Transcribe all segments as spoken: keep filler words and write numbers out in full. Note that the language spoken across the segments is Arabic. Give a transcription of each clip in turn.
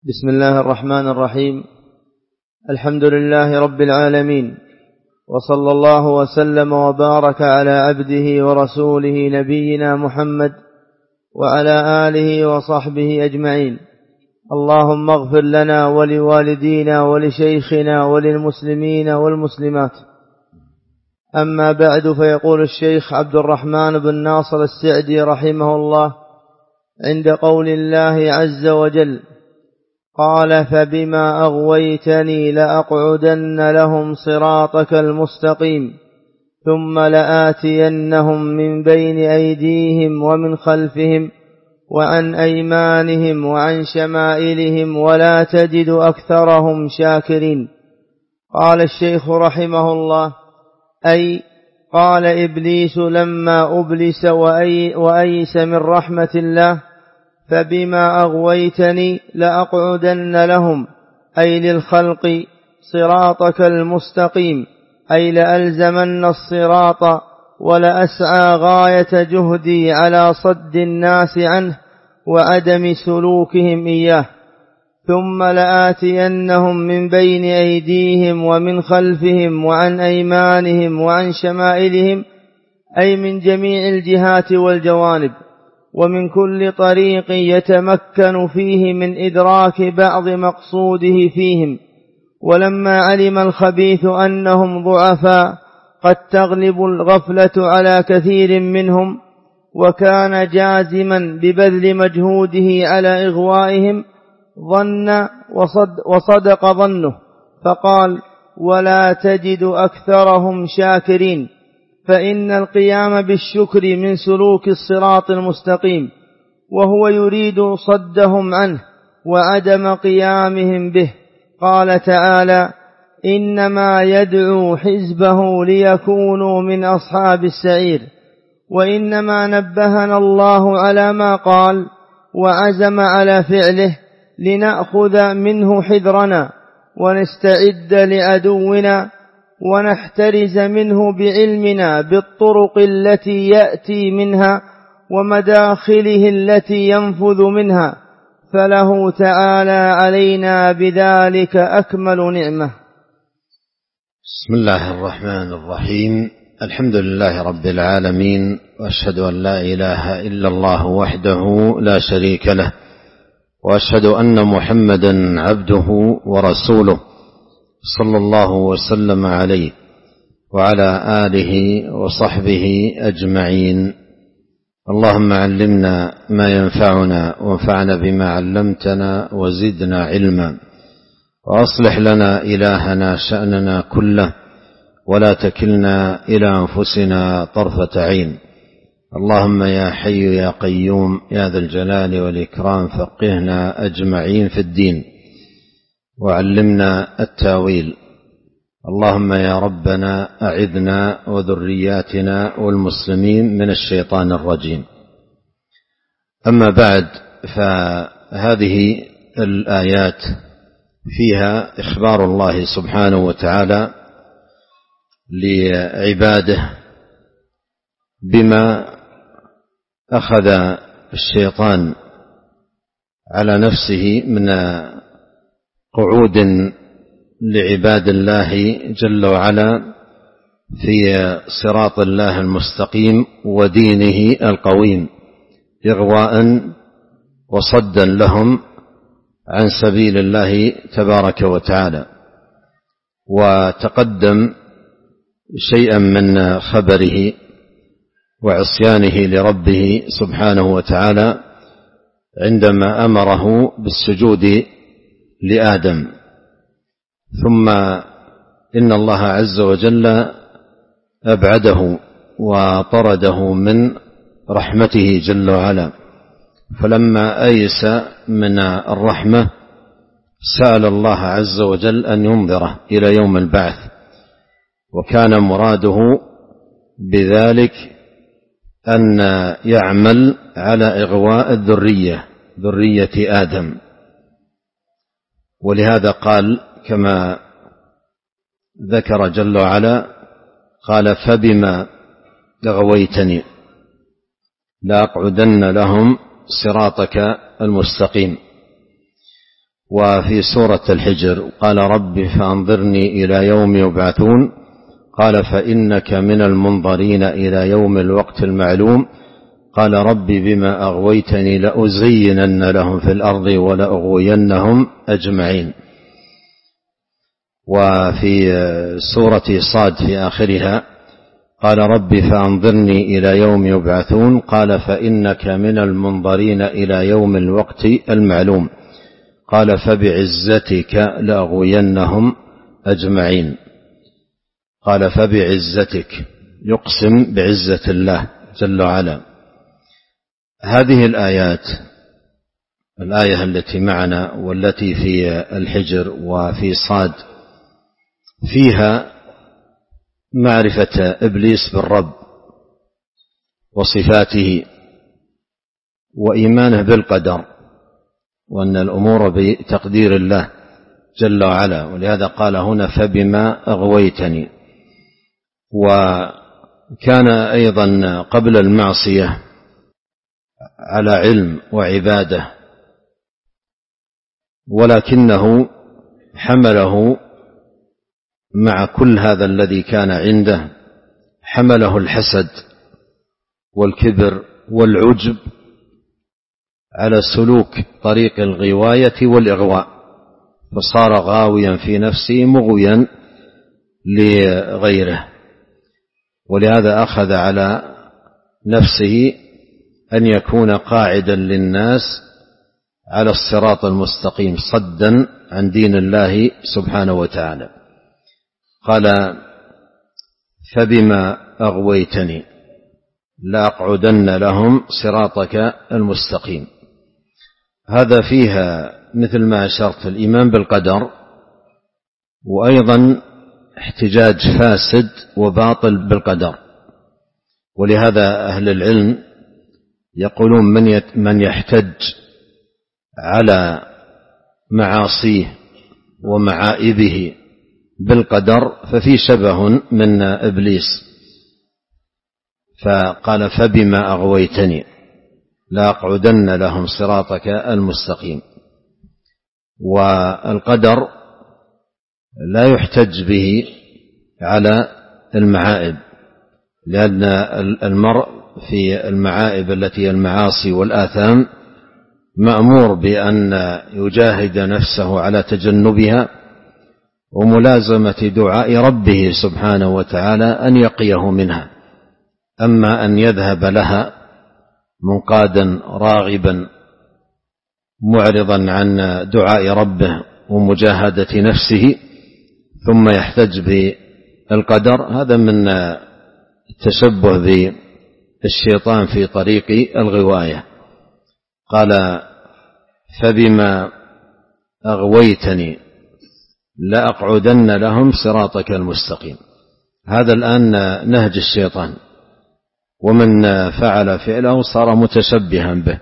بسم الله الرحمن الرحيم. الحمد لله رب العالمين، وصلى الله وسلم وبارك على عبده ورسوله نبينا محمد وعلى آله وصحبه أجمعين. اللهم اغفر لنا ولوالدينا ولشيخنا وللمسلمين والمسلمات. أما بعد، فيقول الشيخ عبد الرحمن بن ناصر السعدي رحمه الله عند قول الله عز وجل: قال فبما أغويتني لأقعدن لهم صراطك المستقيم ثم لآتينهم من بين أيديهم ومن خلفهم وعن أيمانهم وعن شمائلهم ولا تجد أكثرهم شاكرين. قال الشيخ رحمه الله: أي قال إبليس لما أبلس وأيس من رحمة الله: فبما أغويتني لأقعدن لهم، أي للخلق، صراطك المستقيم، أي لألزمن الصراط ولأسعى غاية جهدي على صد الناس عنه وعدم سلوكهم إياه، ثم لآتينهم من بين أيديهم ومن خلفهم وعن أيمانهم وعن شمائلهم، أي من جميع الجهات والجوانب، ومن كل طريق يتمكن فيه من إدراك بعض مقصوده فيهم. ولما علم الخبيث أنهم ضعفاء قد تغلب الغفلة على كثير منهم، وكان جازما ببذل مجهوده على إغوائهم، ظن وصد وصدق ظنه، فقال: ولا تجد أكثرهم شاكرين. فإن القيام بالشكر من سلوك الصراط المستقيم، وهو يريد صدهم عنه وعدم قيامهم به. قال تعالى: إنما يدعو حزبه ليكونوا من أصحاب السعير. وإنما نبهنا الله على ما قال وعزم على فعله لنأخذ منه حذرنا ونستعد لعدونا ونحترز منه بعلمنا بالطرق التي يأتي منها ومداخله التي ينفذ منها، فله تعالى علينا بذلك أكمل نعمة. بسم الله الرحمن الرحيم. الحمد لله رب العالمين، وأشهد أن لا إله إلا الله وحده لا شريك له، وأشهد أن محمدا عبده ورسوله، صلى الله وسلم عليه وعلى آله وصحبه أجمعين. اللهم علمنا ما ينفعنا وانفعنا بما علمتنا وزدنا علما، وأصلح لنا إلهنا شأننا كله، ولا تكلنا إلى أنفسنا طرفة عين. اللهم يا حي يا قيوم يا ذا الجلال والإكرام، فقهنا أجمعين في الدين وعلمنا التاويل. اللهم يا ربنا أعذنا وذرياتنا والمسلمين من الشيطان الرجيم. أما بعد، فهذه الآيات فيها إخبار الله سبحانه وتعالى لعباده بما أخذ الشيطان على نفسه من قعود لعباد الله جل وعلا في صراط الله المستقيم ودينه القويم، إغواء وصدا لهم عن سبيل الله تبارك وتعالى. وتقدم شيئا من خبره وعصيانه لربه سبحانه وتعالى عندما أمره بالسجود لآدم، ثم إن الله عز وجل أبعده وطرده من رحمته جل وعلا، فلما أيس من الرحمة سأل الله عز وجل أن ينظره إلى يوم البعث، وكان مراده بذلك أن يعمل على إغواء الذرية ذرية آدم. ولهذا قال كما ذكر جل وعلا: قال فبما أغويتني لأقعدن لهم صراطك المستقيم. وفي سورة الحجر قال رب فأنظرني إلى يوم يبعثون قال فإنك من المنظرين إلى يوم الوقت المعلوم قال رب بما أغويتني لأزينن لهم في الأرض ولأغوينهم أجمعين. وفي سورة صاد في آخرها قال رب فأنظرني إلى يوم يبعثون قال فإنك من المنظرين إلى يوم الوقت المعلوم قال فبعزتك لأغوينهم أجمعين. قال فبعزتك، يقسم بعزة الله جل وعلا. هذه الآيات، الآية التي معنا والتي في الحجر وفي صاد، فيها معرفة إبليس بالرب وصفاته وإيمانه بالقدر وأن الأمور بتقدير الله جل وعلا. ولهذا قال هنا فبما أغويتني. وكان أيضا قبل المعصية على علم وعبادة، ولكنه حمله مع كل هذا الذي كان عنده، حمله الحسد والكبر والعجب على سلوك طريق الغواية والإغواء، فصار غاويا في نفسه مغويا لغيره. ولهذا أخذ على نفسه أن يكون قاعدا للناس على الصراط المستقيم صدا عن دين الله سبحانه وتعالى. قال فبما أغويتني لأقعدن لهم صراطك المستقيم. هذا فيها مثل ما أشرت الإيمان بالقدر، وأيضا احتجاج فاسد وباطل بالقدر. ولهذا أهل العلم يقولون من يحتج على معاصيه ومعائبه بالقدر ففي شبه من إبليس. فقال فبما أغويتني لأقعدن لهم صراطك المستقيم. والقدر لا يحتج به على المعائب، لأن المرء في المعائب التي المعاصي والآثام مأمور بأن يجاهد نفسه على تجنبها وملازمة دعاء ربه سبحانه وتعالى أن يقيه منها. أما أن يذهب لها منقادا راغبا معرضا عن دعاء ربه ومجاهدة نفسه ثم يحتج بالقدر، هذا من التشبه بالشيطان في طريق الغواية. قال فبما أغويتني لأقعدن لهم صراطك المستقيم. هذا الآن نهج الشيطان، ومن فعل فعله صار متشبها به.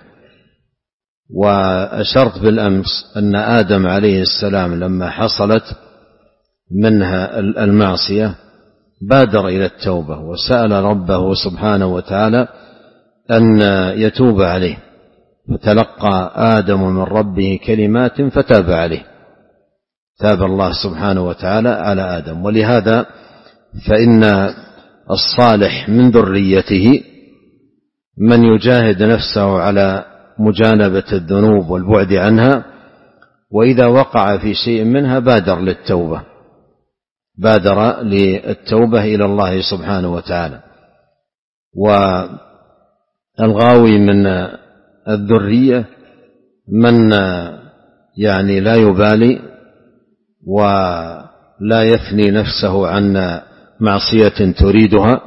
وأشرت بالأمس أن آدم عليه السلام لما حصلت منها المعصية بادر إلى التوبة وسأل ربه سبحانه وتعالى أن يتوب عليه، فتلقى آدم من ربه كلمات فتاب عليه، تاب الله سبحانه وتعالى على آدم. ولهذا فإن الصالح من ذريته من يجاهد نفسه على مجانبة الذنوب والبعد عنها، وإذا وقع في شيء منها بادر للتوبة بادر للتوبة إلى الله سبحانه وتعالى. والغاوي من الذرية من يعني لا يبالي ولا يثني نفسه عن معصية تريدها،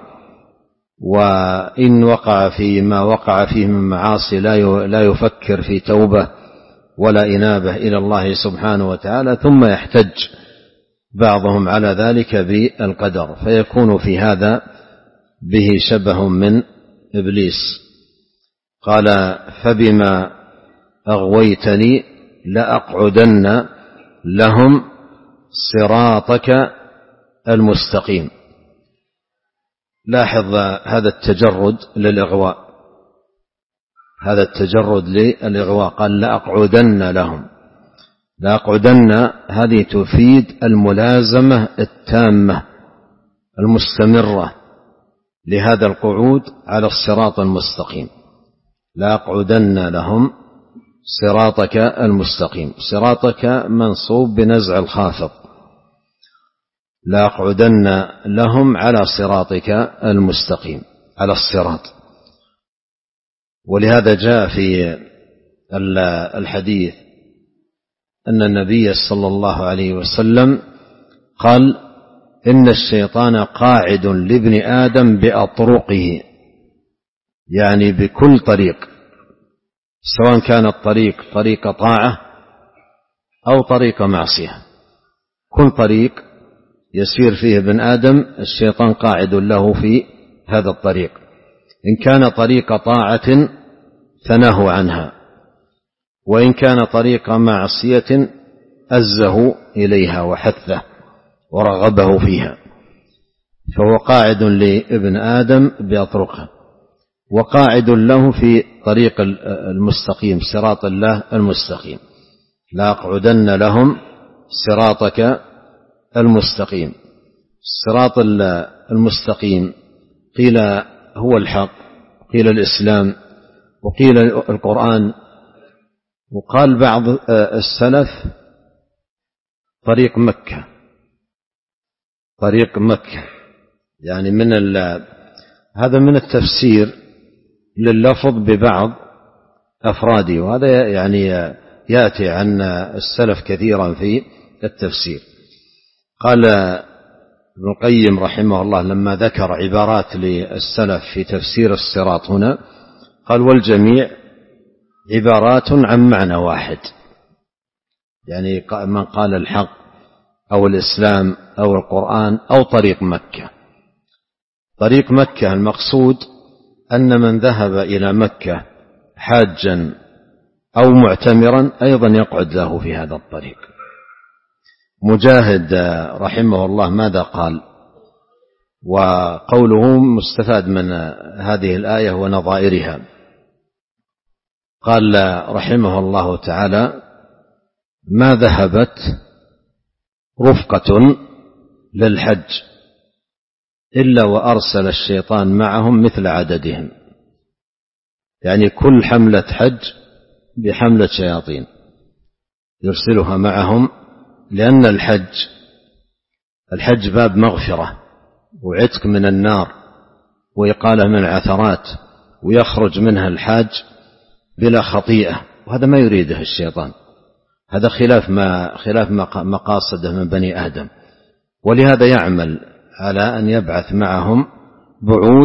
وإن وقع في ما وقع فيه من معاصي لا يفكر في توبة ولا إنابة إلى الله سبحانه وتعالى، ثم يحتج بعضهم على ذلك بالقدر، فيكون في هذا به شبه من إبليس. قال فبما أغويتني لأقعدن لهم صراطك المستقيم. لاحظ هذا التجرد للإغواء، هذا التجرد للإغواء، قال لأقعدن لهم. لأقعدن هذه تفيد الملازمة التامة المستمرة لهذا القعود على الصراط المستقيم. لأقعدن لهم صراطك المستقيم، صراطك منصوب بنزع الخافض، لأقعدن لهم على صراطك المستقيم، على الصراط. ولهذا جاء في الحديث أن النبي صلى الله عليه وسلم قال: إن الشيطان قاعد لابن آدم بأطرقه، يعني بكل طريق، سواء كان الطريق طريق طاعة أو طريق معصية، كل طريق يسير فيه ابن آدم الشيطان قاعد له في هذا الطريق. إن كان طريق طاعة فنهوا عنها، وإن كان طريق معصية أزه إليها وحثه ورغبه فيها، فهو قاعد لابن آدم بأطرقه، وقاعد له في طريق المستقيم، صراط الله المستقيم. لأقعدن لهم صراطك المستقيم. الصراط المستقيم قيل هو الحق، قيل الإسلام، وقيل القرآن، وقال بعض السلف طريق مكة، طريق مكة، يعني من هذا من التفسير لللفظ ببعض أفراده، وهذا يعني يأتي عن السلف كثيرا في التفسير. قال ابن القيم رحمه الله لما ذكر عبارات للسلف في تفسير الصراط هنا، قال: والجميع عبارات عن معنى واحد، يعني من قال الحق أو الإسلام أو القرآن أو طريق مكة. طريق مكة المقصود أن من ذهب إلى مكة حاجا أو معتمرا أيضا يقعد له في هذا الطريق. مجاهد رحمه الله ماذا قال؟ وقوله مستفاد من هذه الآية ونظائرها. قال رحمه الله تعالى: ما ذهبت رفقة للحج إلا وأرسل الشيطان معهم مثل عددهم، يعني كل حملة حج بحملة شياطين يرسلها معهم، لأن الحج الحج باب مغفرة وعتق من النار وإقالة من العثرات، ويخرج منها الحاج بلا خطيئة، وهذا ما يريده الشيطان، هذا خلاف ما خلاف مقاصده من بني آدم. ولهذا يعمل على أن يبعث معهم بعوث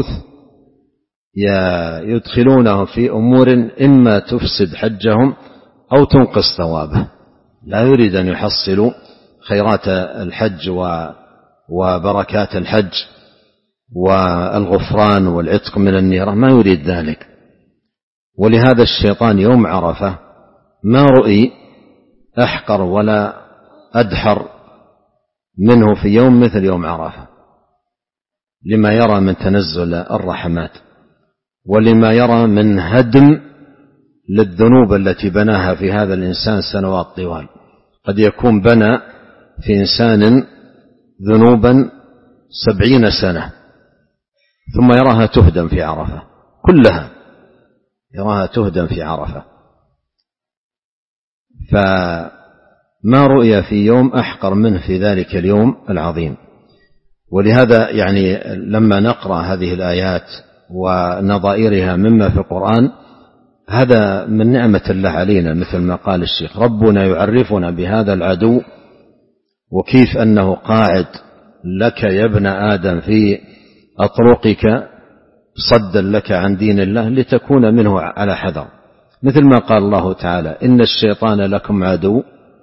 يدخلونهم في أمور إما تفسد حجهم أو تنقص ثوابه. لا يريد أن يحصلوا خيرات الحج وبركات الحج والغفران والعتق من النيران، ما يريد ذلك. ولهذا الشيطان يوم عرفة ما رؤي أحقر ولا أدحر منه في يوم مثل يوم عرفة، لما يرى من تنزل الرحمات، ولما يرى من هدم للذنوب التي بناها في هذا الإنسان سنوات طوال. قد يكون بنى في إنسان ذنوبا سبعين سنة ثم يراها تهدم في عرفة، كلها يراها تهدم في عرفة. فما رؤي في يوم أحقر منه في ذلك اليوم العظيم. ولهذا يعني لما نقرأ هذه الآيات ونظائرها مما في القرآن، هذا من نعمة الله علينا، مثل ما قال الشيخ: ربنا يعرفنا بهذا العدو وكيف أنه قاعد لك يا ابن آدم في أطرقك صدا لك عن دين الله لتكون منه على حذر، مثل ما قال الله تعالى: إن الشيطان لكم عدو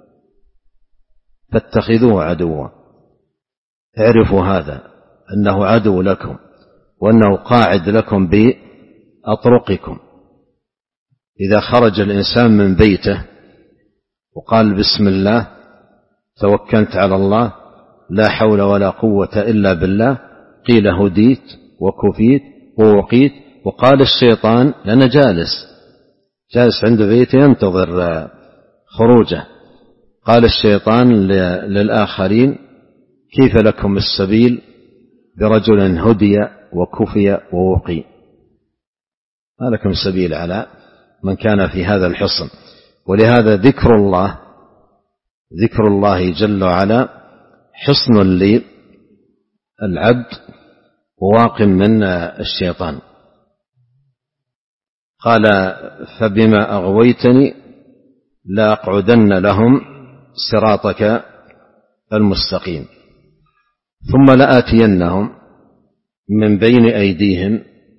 فاتخذوه عدوا. اعرفوا هذا، أنه عدو لكم، وأنه قاعد لكم بأطرقكم. إذا خرج الإنسان من بيته وقال بسم الله توكلت على الله لا حول ولا قوة إلا بالله، قيل هديت وكفيت ووقيت. وقال الشيطان: لأنا جالس جالس عند بيته ينتظر خروجه، قال الشيطان للآخرين: كيف لكم السبيل برجل هدي وكفي ووقي؟ ما لكم سبيل على من كان في هذا الحصن. ولهذا ذكر الله ذكر الله جل وعلا حصن للعبد وواق من الشيطان. قال: فبما أغويتني لأقعدن لهم صراطك المستقيم ثم لآتينهم من بين أيديهم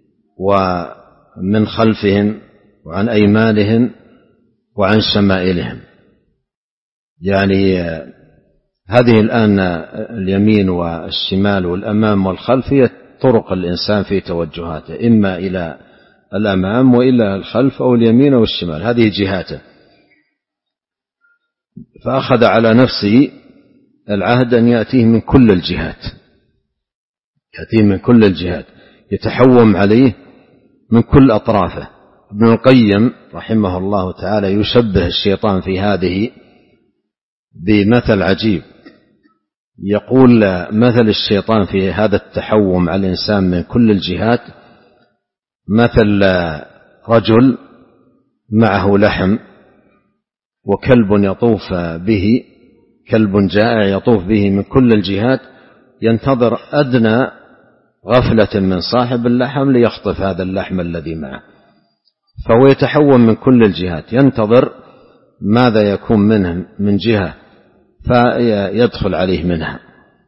ومن خلفهم وعن أيمانهم وعن شمائلهم. يعني هذه الآن اليمين والشمال والأمام والخلف هي طرق الإنسان في توجهاته، إما إلى الأمام وإلى الخلف أو اليمين أو الشمال، هذه جهاته. فأخذ على نفسه العهد أن يأتيه من كل الجهات، يأتيه من كل الجهات، يتحوم عليه من كل أطرافه. ابن القيم رحمه الله تعالى يشبه الشيطان في هذه بمثل عجيب، يقول: مثل الشيطان في هذا التحوم على الإنسان من كل الجهات مثل رجل معه لحم وكلب يطوف به، كلب جائع يطوف به من كل الجهات، ينتظر أدنى غفلة من صاحب اللحم ليخطف هذا اللحم الذي معه، فهو يتحوم من كل الجهات، ينتظر ماذا يكون منه من جهة فيدخل عليه منها.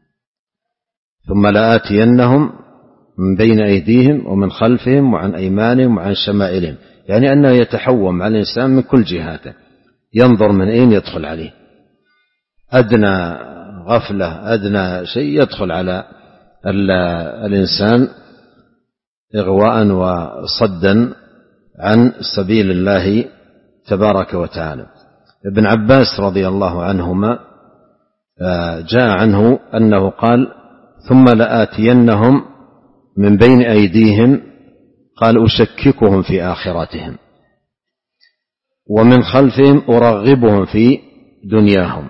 ثم لآتينهم من بين أيديهم ومن خلفهم وعن أيمانهم وعن شمائلهم، يعني أنه يتحوم على الإنسان من كل جهاته، ينظر من أين يدخل عليه، أدنى غفلة أدنى شيء يدخل على الإنسان إغواء وصدا عن سبيل الله تبارك وتعالى. ابن عباس رضي الله عنهما جاء عنه أنه قال: ثم لآتينهم من بين أيديهم، قال: أشككهم في آخرتهم، ومن خلفهم أرغبهم في دنياهم،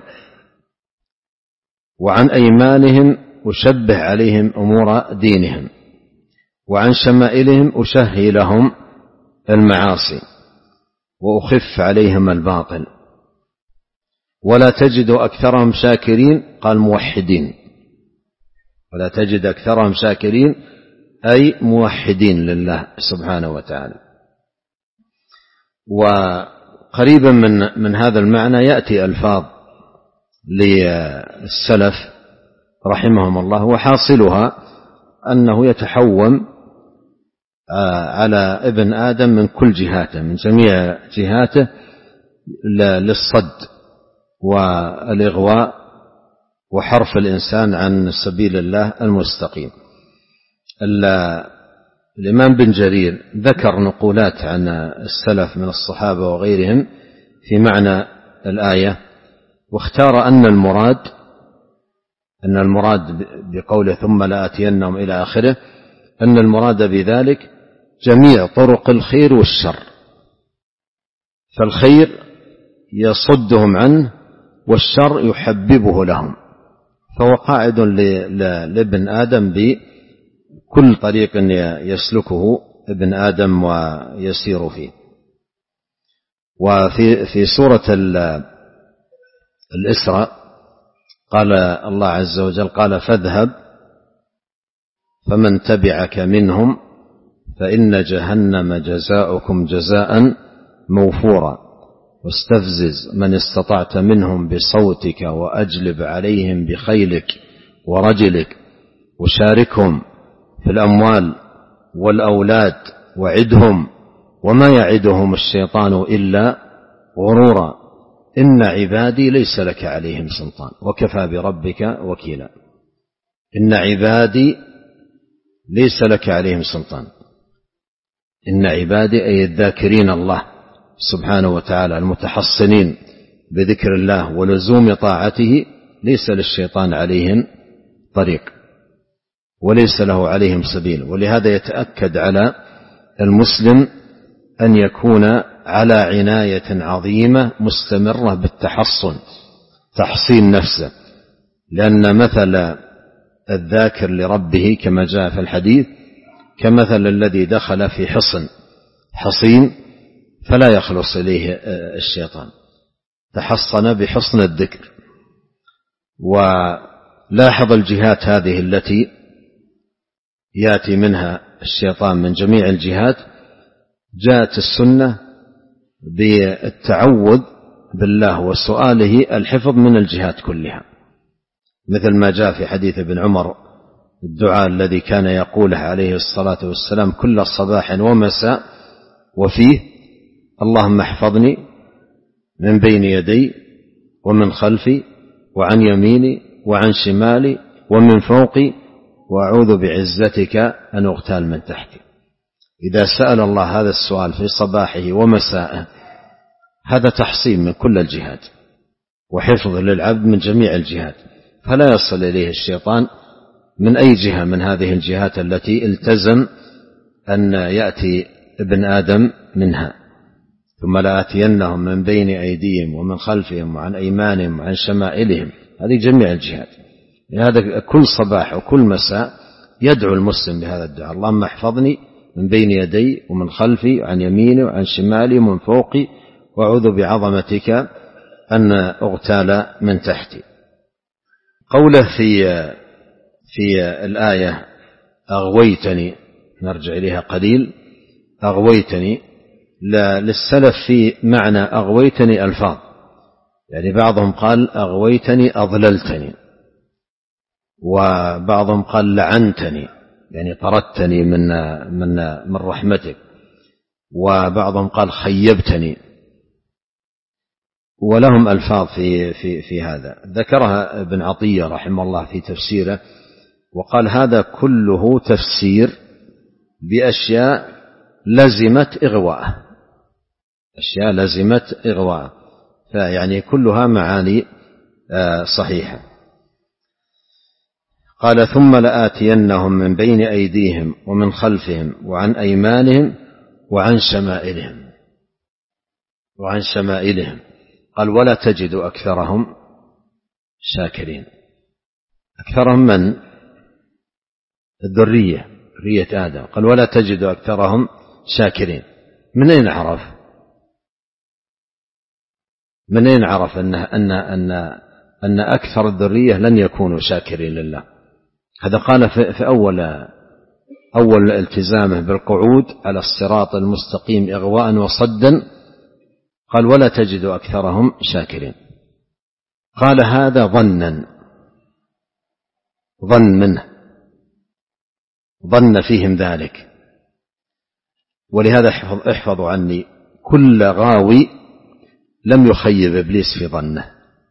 وعن أيمانهم أشبه عليهم أمور دينهم، وعن شمائلهم أشهي لهم المعاصي وأخف عليهم الباطل، ولا تجد أكثرهم شاكرين، قال موحدين، ولا تجد أكثرهم شاكرين أي موحدين لله سبحانه وتعالى. وقريبا من من هذا المعنى يأتي ألفاظ للسلف رحمهم الله، وحاصلها أنه يتحوم على ابن آدم من كل جهاته، من جميع جهاته، للصد والإغواء وحرف الإنسان عن سبيل الله المستقيم. الإمام بن جرير ذكر نقولات عن السلف من الصحابة وغيرهم في معنى الآية، واختار أن المراد أن المراد بقوله ثم لآتينهم إلى آخره، أن المراد بذلك جميع طرق الخير والشر، فالخير يصدهم عنه والشر يحببه لهم، فهو قاعد لابن آدم بكل طريق يسلكه ابن آدم ويسير فيه. وفي في سورة الإسراء قال الله عز وجل: قال فاذهب فمن تبعك منهم فإن جهنم جزاؤكم جزاء موفورا واستفزز من استطعت منهم بصوتك وأجلب عليهم بخيلك ورجلك وشاركهم في الأموال والأولاد وعدهم وما يعدهم الشيطان إلا غرورا إن عبادي ليس لك عليهم سلطان وكفى بربك وكيلا. إن عبادي ليس لك عليهم سلطان، إن عبادي أي الذاكرين الله سبحانه وتعالى المتحصنين بذكر الله ولزوم طاعته ليس للشيطان عليهم طريق وليس له عليهم سبيل. ولهذا يتأكد على المسلم أن يكون على عناية عظيمة مستمرة بالتحصن تحصين نفسه، لأن مثل الذاكر لربه كما جاء في الحديث كمثل الذي دخل في حصن حصين فلا يخلص إليه الشيطان، تحصن بحصن الذكر. ولاحظ الجهات هذه التي يأتي منها الشيطان من جميع الجهات، جاءت السنة بالتعوذ بالله وسؤاله الحفظ من الجهات كلها، مثل ما جاء في حديث ابن عمر الدعاء الذي كان يقوله عليه الصلاة والسلام كل صباح ومساء، وفيه: اللهم احفظني من بين يدي ومن خلفي وعن يميني وعن شمالي ومن فوقي وأعوذ بعزتك أن أغتال من تحتي. إذا سأل الله هذا السؤال في صباحه ومساءه هذا تحصين من كل الجهات وحفظ للعبد من جميع الجهات، فلا يصل إليه الشيطان من أي جهة من هذه الجهات التي التزم أن يأتي ابن آدم منها. ثم لآتينهم من بين أيديهم ومن خلفهم وعن أيمانهم وعن شمائلهم، هذه جميع الجهات. هذا كل صباح وكل مساء يدعو المسلم بهذا الدعاء: اللهم احفظني من بين يدي ومن خلفي وعن يميني وعن شمالي ومن فوقي وأعوذ بعظمتك أن أغتال من تحتي. قوله في في الآية أغويتني، نرجع إليها قليل، أغويتني للسلف في معنى أغويتني ألفاظ، يعني بعضهم قال أغويتني أضللتني، وبعضهم قال لعنتني يعني طردتني من من من رحمتك، وبعضهم قال خيبتني، ولهم ألفاظ في في في هذا ذكرها ابن عطية رحمه الله في تفسيره، وقال هذا كله تفسير بأشياء لزمت إغواءه، أشياء لزمت إغواءه، فيعني كلها معاني صحيحة. قال ثم لآتينهم من بين أيديهم ومن خلفهم وعن أيمانهم وعن شمائلهم وعن شمائلهم قال ولا تجد أكثرهم شاكرين. أكثرهم من؟ الذرية، ذرية آدم. قال ولا تجد أكثرهم شاكرين. من أين عرف؟ من أين عرف أن أن أن أن أكثر الذرية لن يكونوا شاكرين لله؟ هذا قال في أول أول التزامه بالقعود على الصراط المستقيم إغواء وصدا، قال ولا تجد أكثرهم شاكرين. قال هذا ظنا، ظن منه، ظن فيهم ذلك. ولهذا احفظوا عني، كل غاوي لم يخيب إبليس في ظنه،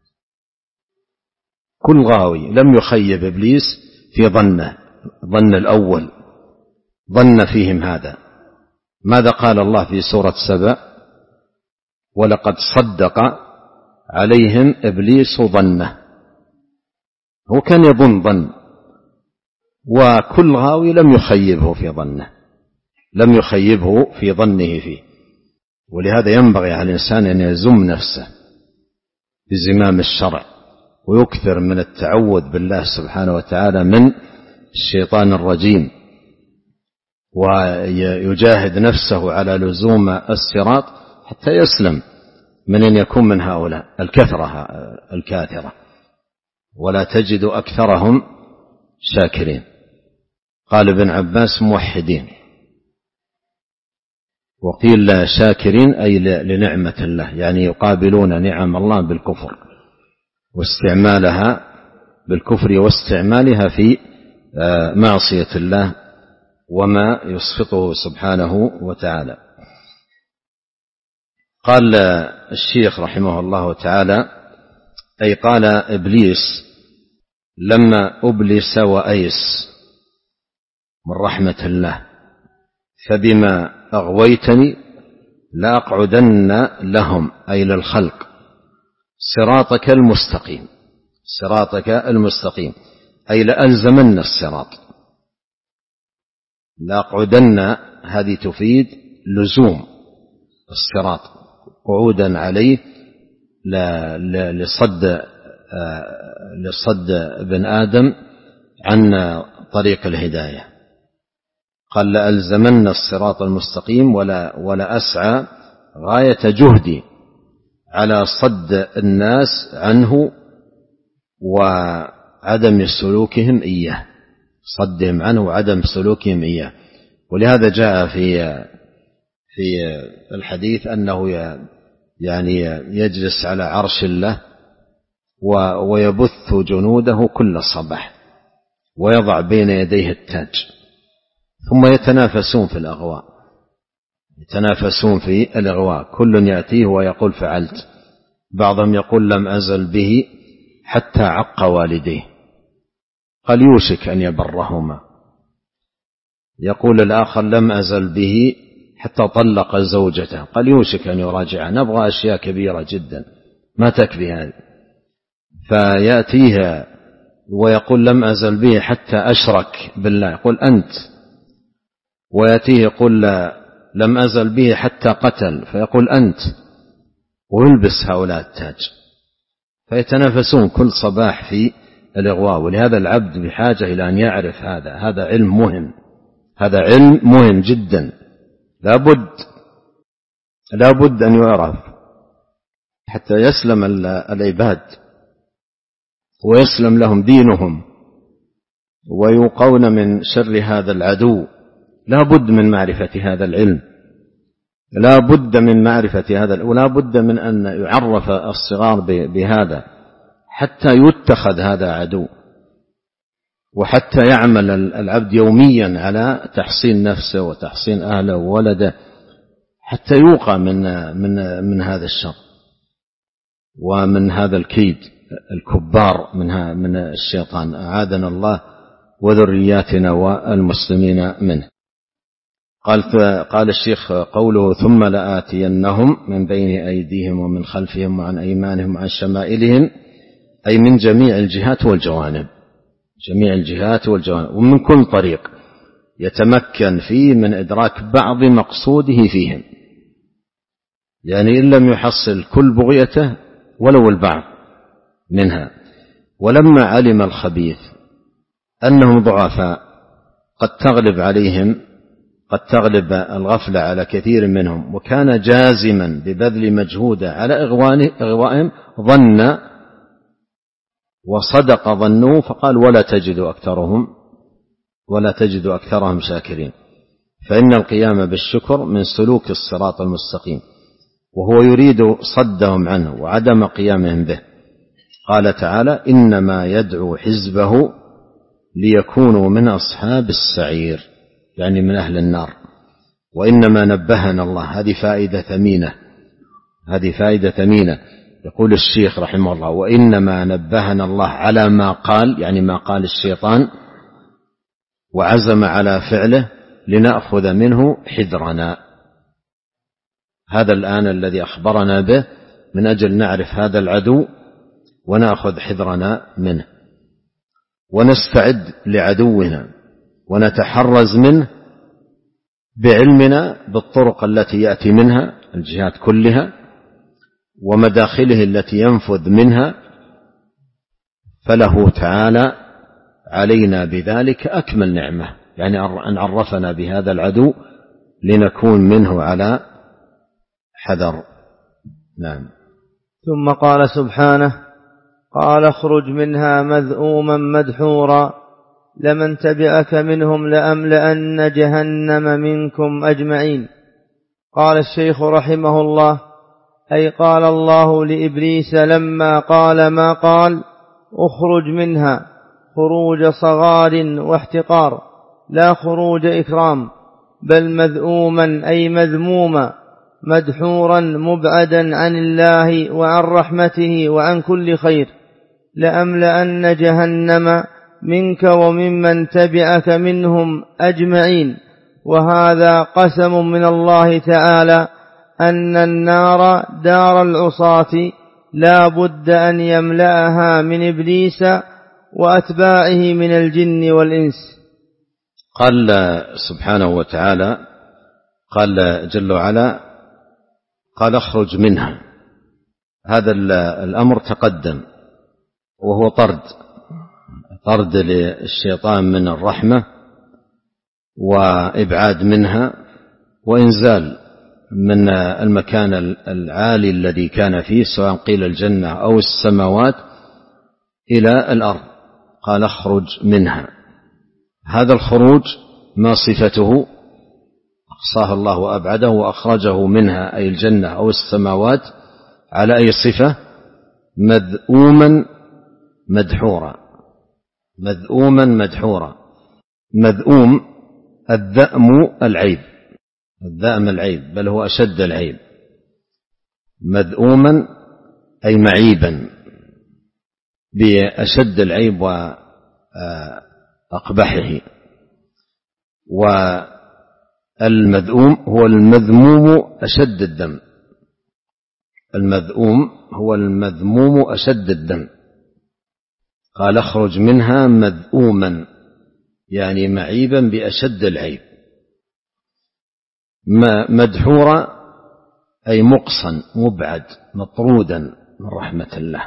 كل غاوي لم يخيب إبليس في ظنه، ظن الأول ظن فيهم هذا. ماذا قال الله في سورة سبأ؟ ولقد صدق عليهم إبليس ظنه. هو كان يظن ظن، وكل غاوي لم يخيبه في ظنه، لم يخيبه في ظنه فيه. ولهذا ينبغي على الإنسان أن يزم نفسه بزمام الشرع ويكثر من التعوذ بالله سبحانه وتعالى من الشيطان الرجيم، ويجاهد نفسه على لزوم الصراط حتى يسلم من أن يكون من هؤلاء الكثرة الكاثرة. ولا تجد أكثرهم شاكرين. قال ابن عباس موحدين، وقيل شاكرين أي لنعمة الله، يعني يقابلون نعم الله بالكفر واستعمالها بالكفر واستعمالها في معصية الله وما يسخطه سبحانه وتعالى. قال الشيخ رحمه الله تعالى أي قال إبليس لما أبلس وأيس من رحمة الله فبما أغويتني لأقعدن لهم أي للخلق صراطك المستقيم، صراطك المستقيم أي لألزمن الصراط. لأقعدن هذه تفيد لزوم الصراط، قعودا عليه لصد لصد ابن آدم عن طريق الهداية. قال لألزمن الصراط المستقيم ولا, ولا أسعى غاية جهدي على صد الناس عنه وعدم سلوكهم إياه، صدهم عنه وعدم سلوكهم إياه. ولهذا جاء في في الحديث أنه يعني يجلس على عرش الله ويبث جنوده كل صباح ويضع بين يديه التاج، ثم يتنافسون في الأغواء، يتنافسون في الأغواء، كل يأتيه ويقول فعلت، بعضهم يقول لم أزل به حتى عق والديه، قال يوشك أن يبرهما، يقول الآخر لم أزل به حتى طلق زوجته، قال يوشك أن يراجعها، نبغى أشياء كبيرة جدا ما تكفي هذه. فيأتيها ويقول لم أزل به حتى أشرك بالله، يقول أنت، ويأتيه يقول لم أزل به حتى قتل، فيقول أنت، ويلبس هؤلاء التاج، فيتنافسون كل صباح في الإغواء. ولهذا العبد بحاجة إلى أن يعرف هذا، هذا علم مهم، هذا علم مهم جدا، لابد لابد أن يعرف حتى يسلم العباد ويسلم لهم دينهم ويوقون من شر هذا العدو. لا بد من معرفة هذا العلم، لا بد من معرفة هذا، ولا بد من أن يعرف الصغار بهذا حتى يتخذ هذا عدو، وحتى يعمل العبد يوميا على تحصين نفسه وتحصين أهله وولده حتى يوقى من من من هذا الشر ومن هذا الكيد الكبار منها من الشيطان، أعاذنا الله وذرياتنا والمسلمين منه. قال قال الشيخ قوله ثم لآتينهم من بين أيديهم ومن خلفهم وعن أيمانهم وعن شمائلهم، أي من جميع الجهات والجوانب، جميع الجهات والجوانب، ومن كل طريق يتمكن فيه من إدراك بعض مقصوده فيهم، يعني إن لم يحصل كل بغيته ولو البعض منها. ولما علم الخبيث أنهم ضعفاء قد تغلب عليهم قد تغلب الغفلة على كثير منهم، وكان جازما ببذل مجهوده على إغوائهم، ظن وصدق ظنه، فقال ولا تجد أكثرهم ولا تجد أكثرهم شاكرين. فإن القيام بالشكر من سلوك الصراط المستقيم، وهو يريد صدهم عنه وعدم قيامهم به. قال تعالى إنما يدعو حزبه ليكونوا من أصحاب السعير، يعني من أهل النار. وإنما نبهنا الله، هذه فائدة ثمينة، هذه فائدة ثمينة. يقول الشيخ رحمه الله وإنما نبهنا الله على ما قال، يعني ما قال الشيطان وعزم على فعله، لنأخذ منه حذرنا. هذا الآن الذي أخبرنا به من أجل نعرف هذا العدو ونأخذ حذرنا منه، ونستعد لعدونا ونتحرز منه بعلمنا بالطرق التي يأتي منها الجهات كلها ومداخله التي ينفذ منها. فله تعالى علينا بذلك أكمل نعمة، يعني أن عرفنا بهذا العدو لنكون منه على حذر. نعم. ثم قال سبحانه قال اخرج منها مذءوما مدحورا لمن تبعك منهم لأملأن جهنم منكم أجمعين. قال الشيخ رحمه الله أي قال الله لإبليس لما قال ما قال اخرج منها خروج صغار واحتقار، لا خروج إكرام، بل مذءوما أي مذموما، مدحورا مبعدا عن الله وعن رحمته وعن كل خير، لأملأن جهنم منك وممن تبعك منهم أجمعين. وهذا قسم من الله تعالى أن النار دار العصاة لا بد أن يملأها من إبليس وأتباعه من الجن والإنس. قال سبحانه وتعالى، قال جل وعلا قال اخرج منها، هذا الأمر تقدم وهو طرد طرد للشيطان من الرحمة وإبعاد منها وإنزال من المكان العالي الذي كان فيه، سواء قيل الجنة أو السماوات، إلى الأرض. قال اخرج منها. هذا الخروج ما صفته؟ أقصاه الله وأبعده وأخرجه منها، أي الجنة أو السماوات، على أي صفة؟ مذءوما مدحورا. مذءوما مدحورا. مذءوم، الذأم العيب، الذأم العيب، بل هو أشد العيب. مذءوما أي معيبا بأشد العيب وأقبحه. والمذءوم هو المذموم أشد الذم. المذءوم هو المذموم أشد الذم. قال اخرج منها مذءوما، يعني معيبا بأشد العيب. مدحورا أي مقصا مبعد مطرودا من رحمة الله.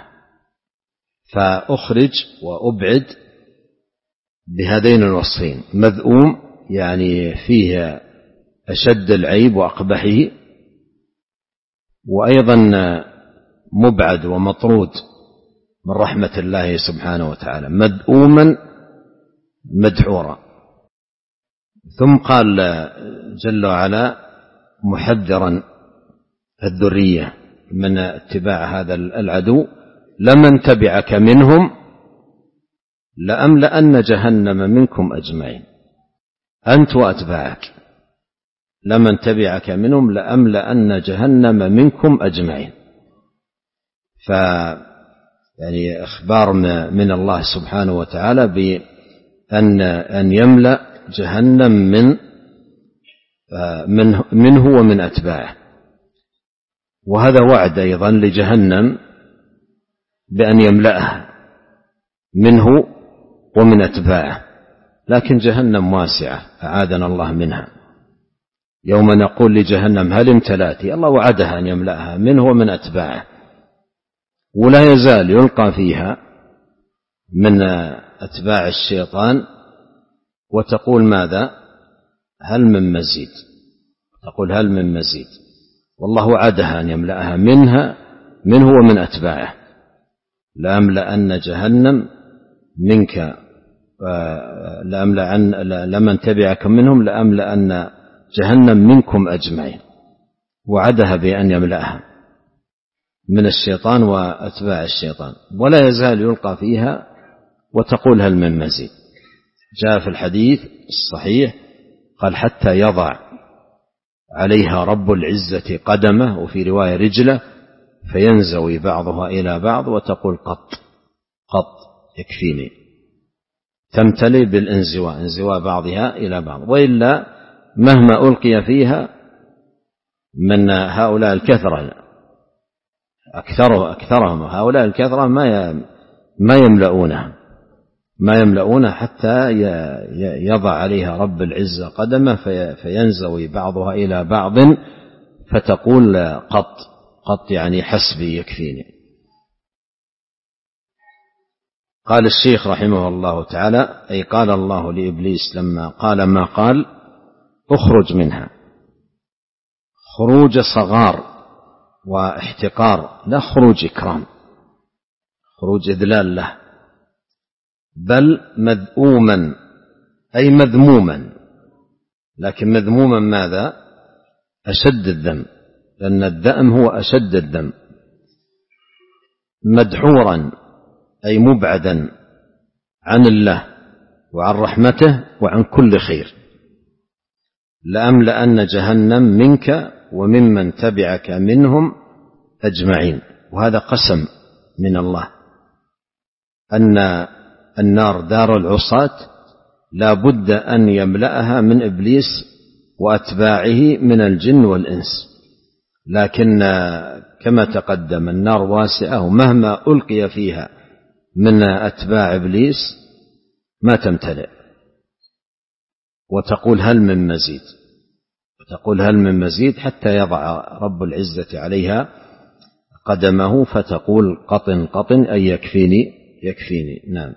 فأخرج وأبعد بهذين الوصفين. مذءوم يعني فيه أشد العيب وأقبحه، وأيضا مبعد ومطرود من رحمة الله سبحانه وتعالى. مذءوما مدحورا. ثم قال جل وعلا محذرا الذرية من اتباع هذا العدو: لمن تبعك منهم لأملأن جهنم منكم أجمعين. أنت وأتباعك، لمن تبعك منهم لأملأن جهنم منكم أجمعين. ف يعني إخبار من الله سبحانه وتعالى بأن أن يملأ جهنم من منه ومن أتباعه. وهذا وعد أيضا لجهنم بأن يملأها منه ومن أتباعه. لكن جهنم واسعة، أعاذنا الله منها. يوم نقول لجهنم هل امتلأت، الله وعدها أن يملأها منه ومن أتباعه، ولا يزال يلقى فيها من أتباع الشيطان، وتقول ماذا؟ هل من مزيد؟ تقول هل من مزيد؟ والله وعدها أن يملأها منها منه ومن أتباعه. لأملأن جهنم منك لأملأن لمن تبعك منهم لأملأن جهنم منكم أجمعين. وعدها بأن يملأها من الشيطان وأتباع الشيطان، ولا يزال يلقى فيها وتقول هل من مزيد. جاء في الحديث الصحيح قال حتى يضع عليها رب العزة قدمه، وفي رواية رجله، فينزوي بعضها إلى بعض وتقول قط قط يكفيني. تمتلئ بالانزواء، انزواء بعضها إلى بعض. وإلا مهما ألقي فيها من هؤلاء الكثرة، أكثره أكثرهم هؤلاء الكثرة ما ما يملؤونها ما يملؤونها حتى يضع عليها رب العزة قدمه فينزوي بعضها إلى بعض فتقول قط قط، يعني حسبي يكفيني. قال الشيخ رحمه الله تعالى: أي قال الله لإبليس لما قال ما قال: اخرج منها. خروج صغار واحتقار، لا خروج إكرام، خروج إذلال له، بل مذءوما أي مذموما. لكن مذموما ماذا؟ أشد الذم، لأن الذم هو أشد الذم. مدحورا أي مبعدا عن الله وعن رحمته وعن كل خير. لأملأن جهنم منك وممن تبعك منهم أجمعين. وهذا قسم من الله أن النار دار العصاة لا بد أن يملأها من إبليس وأتباعه من الجن والإنس. لكن كما تقدم النار واسعة، ومهما ألقي فيها من أتباع إبليس ما تمتلئ، وتقول هل من مزيد، وتقول هل من مزيد، حتى يضع رب العزة عليها قدمه فتقول قطن قطن أي يكفيني يكفيني. نعم.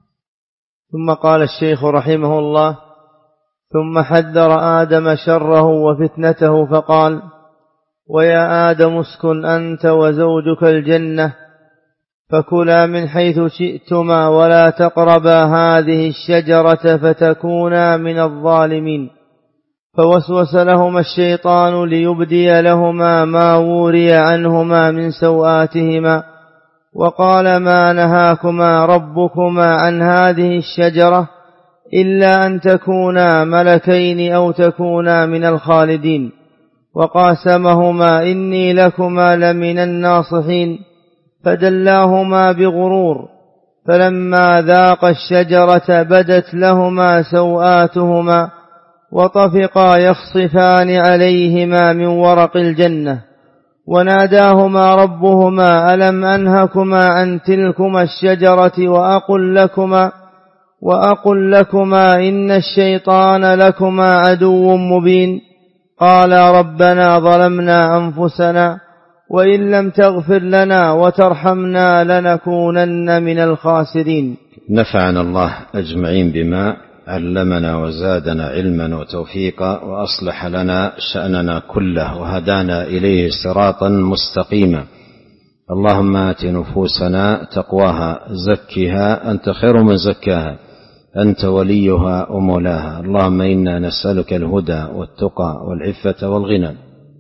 ثم قال الشيخ رحمه الله: ثم حذر آدم شره وفتنته فقال: ويا آدم اسكن أنت وزوجك الجنة فكلا من حيث شئتما ولا تقربا هذه الشجرة فتكونا من الظالمين. فوسوس لهما الشيطان ليبدي لهما ما وري عنهما من سوآتهما، وقال: ما نهاكما ربكما عن هذه الشجرة إلا أن تكونا ملكين أو تكونا من الخالدين. وقاسمهما: إني لكما لمن الناصحين. فدلاهما بغرور، فلما ذاقا الشجرة بدت لهما سوآتهما وطفقا يخصفان عليهما من ورق الجنة. وناداهما ربهما: ألم أنهكما عن تلكما الشجرة وأقل لكما وأقل لكما إن الشيطان لكما عدو مبين؟ قالا: ربنا ظلمنا أنفسنا وإن لم تغفر لنا وترحمنا لنكونن من الخاسرين. نفعنا الله أجمعين بما علمنا وزادنا علما وتوفيقا وأصلح لنا شأننا كله وهدانا إليه صراطا مستقيما. اللهم آت نفوسنا تقواها زكها أنت خير من زكاها أنت وليها ومولاها. اللهم إنا نسألك الهدى والتقى والعفة والغنى.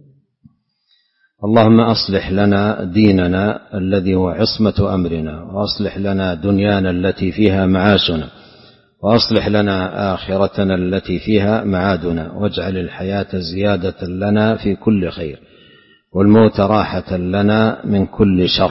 اللهم أصلح لنا ديننا الذي هو عصمة أمرنا، وأصلح لنا دنيانا التي فيها معاشنا، وأصلح لنا آخرتنا التي فيها معادنا، واجعل الحياة زيادة لنا في كل خير والموت راحة لنا من كل شر.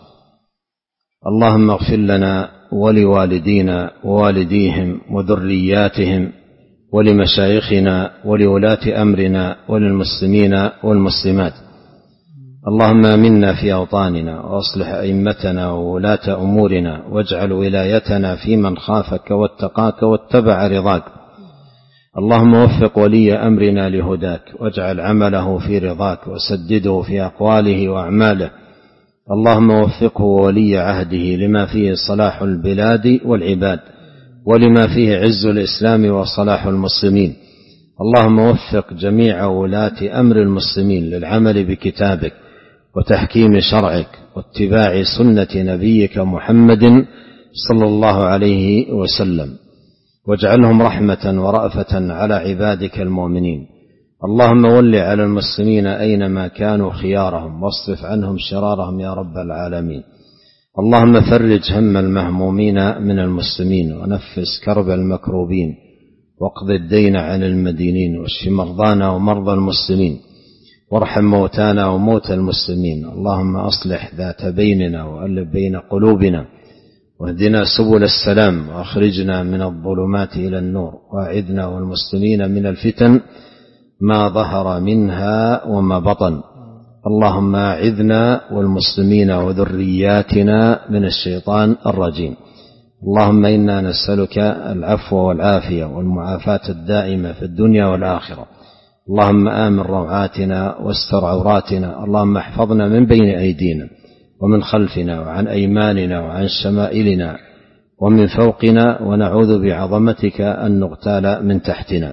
اللهم اغفر لنا ولوالدينا ووالديهم وذرياتهم ولمشايخنا ولولاة أمرنا وللمسلمين والمسلمات. اللهم آمنا في أوطاننا وأصلح أئمتنا وولاة أمورنا، واجعل ولايتنا في من خافك واتقاك واتبع رضاك. اللهم وفق ولي أمرنا لهداك، واجعل عمله في رضاك، وسدده في أقواله وأعماله. اللهم وفقه وولي عهده لما فيه صلاح البلاد والعباد، ولما فيه عز الإسلام وصلاح المسلمين. اللهم وفق جميع ولاة أمر المسلمين للعمل بكتابك وتحكيم شرعك واتباع سنة نبيك محمد صلى الله عليه وسلم، واجعلهم رحمة ورأفة على عبادك المؤمنين. اللهم ول على المسلمين أينما كانوا خيارهم، واصرف عنهم شرارهم يا رب العالمين. اللهم فرج هم المهمومين من المسلمين، ونفس كرب المكروبين، واقض الدين عن المدينين، واشف مرضانا ومرضى المسلمين، وارحم موتانا وموتى المسلمين. اللهم أصلح ذات بيننا وألف بين قلوبنا، واهدنا سبل السلام، وأخرجنا من الظلمات إلى النور، وأعذنا والمسلمين من الفتن ما ظهر منها وما بطن. اللهم أعذنا والمسلمين وذرياتنا من الشيطان الرجيم. اللهم إنا نسألك العفو والعافية والمعافاة الدائمة في الدنيا والآخرة. اللهم آمن روعاتنا واستر عوراتنا. اللهم احفظنا من بين أيدينا ومن خلفنا وعن أيماننا وعن شمائلنا ومن فوقنا، ونعوذ بعظمتك أن نغتال من تحتنا.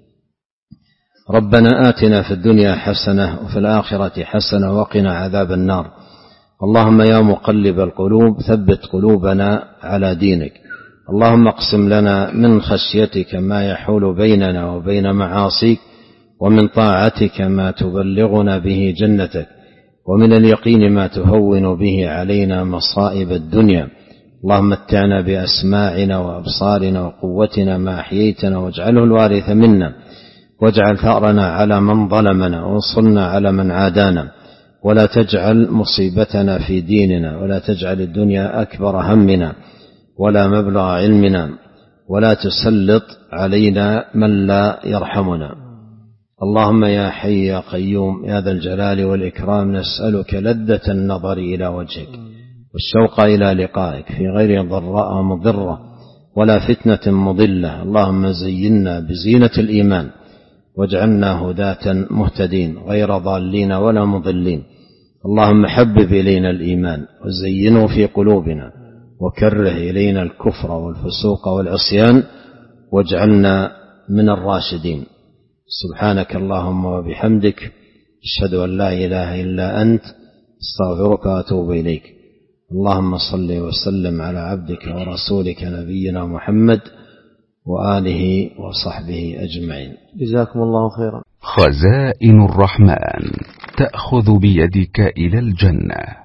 ربنا آتنا في الدنيا حسنة وفي الآخرة حسنة وقنا عذاب النار. اللهم يا مقلب القلوب ثبت قلوبنا على دينك. اللهم اقسم لنا من خشيتك ما يحول بيننا وبين معاصيك، ومن طاعتك ما تبلغنا به جنتك، ومن اليقين ما تهون به علينا مصائب الدنيا. اللهم متعنا بأسماعنا وأبصارنا وقوتنا ما أحييتنا، واجعله الوارث منا، واجعل ثأرنا على من ظلمنا، وانصرنا على من عادانا، ولا تجعل مصيبتنا في ديننا، ولا تجعل الدنيا أكبر همنا ولا مبلغ علمنا، ولا تسلط علينا من لا يرحمنا. اللهم يا حي يا قيوم يا ذا الجلال والإكرام، نسألك لذة النظر إلى وجهك والشوق إلى لقائك في غير ضراء مضرة ولا فتنة مضلة. اللهم زينا بزينة الإيمان، واجعلنا هداة مهتدين غير ضالين ولا مضلين. اللهم حبب إلينا الإيمان وزينه في قلوبنا، وكره إلينا الكفر والفسوق والعصيان واجعلنا من الراشدين. سبحانك اللهم وبحمدك، أشهد أن لا إله إلا أنت، استغفرك وأتوب إليك. اللهم صل وسلم على عبدك ورسولك نبينا محمد وآله وصحبه أجمعين. جزاكم الله خيرا. خزائن الرحمن تأخذ بيدك إلى الجنة.